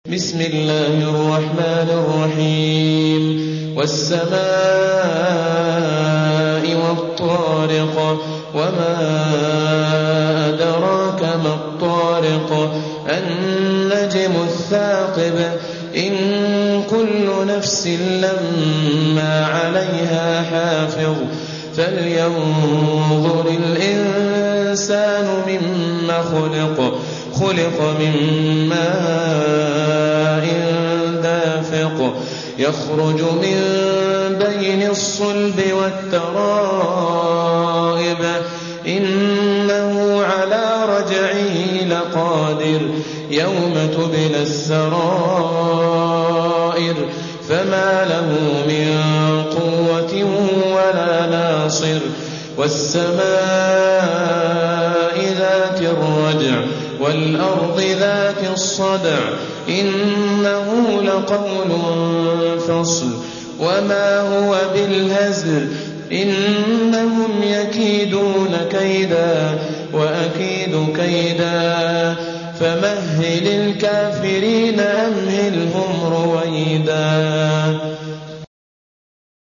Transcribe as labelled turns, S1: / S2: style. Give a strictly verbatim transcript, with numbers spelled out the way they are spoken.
S1: بسم الله الرحمن الرحيم والسماء والطارق وما أدراك ما الطارق النجم الثاقب إن كل نفس لما عليها حافظ فلينظر الإنسان مما خلق خلق من ماء دافق يخرج من بين الصلب والترائب إنه على رجعه لقادر يوم تبلى السرائر فما له من قوة ولا ناصر والسماء ذات الرجع والأرض ذات الصدع إنه لقول فصل وما هو بالهزل إنهم يكيدون كيدا وأكيد كيدا فمهل الكافرين أمهلهم رويدا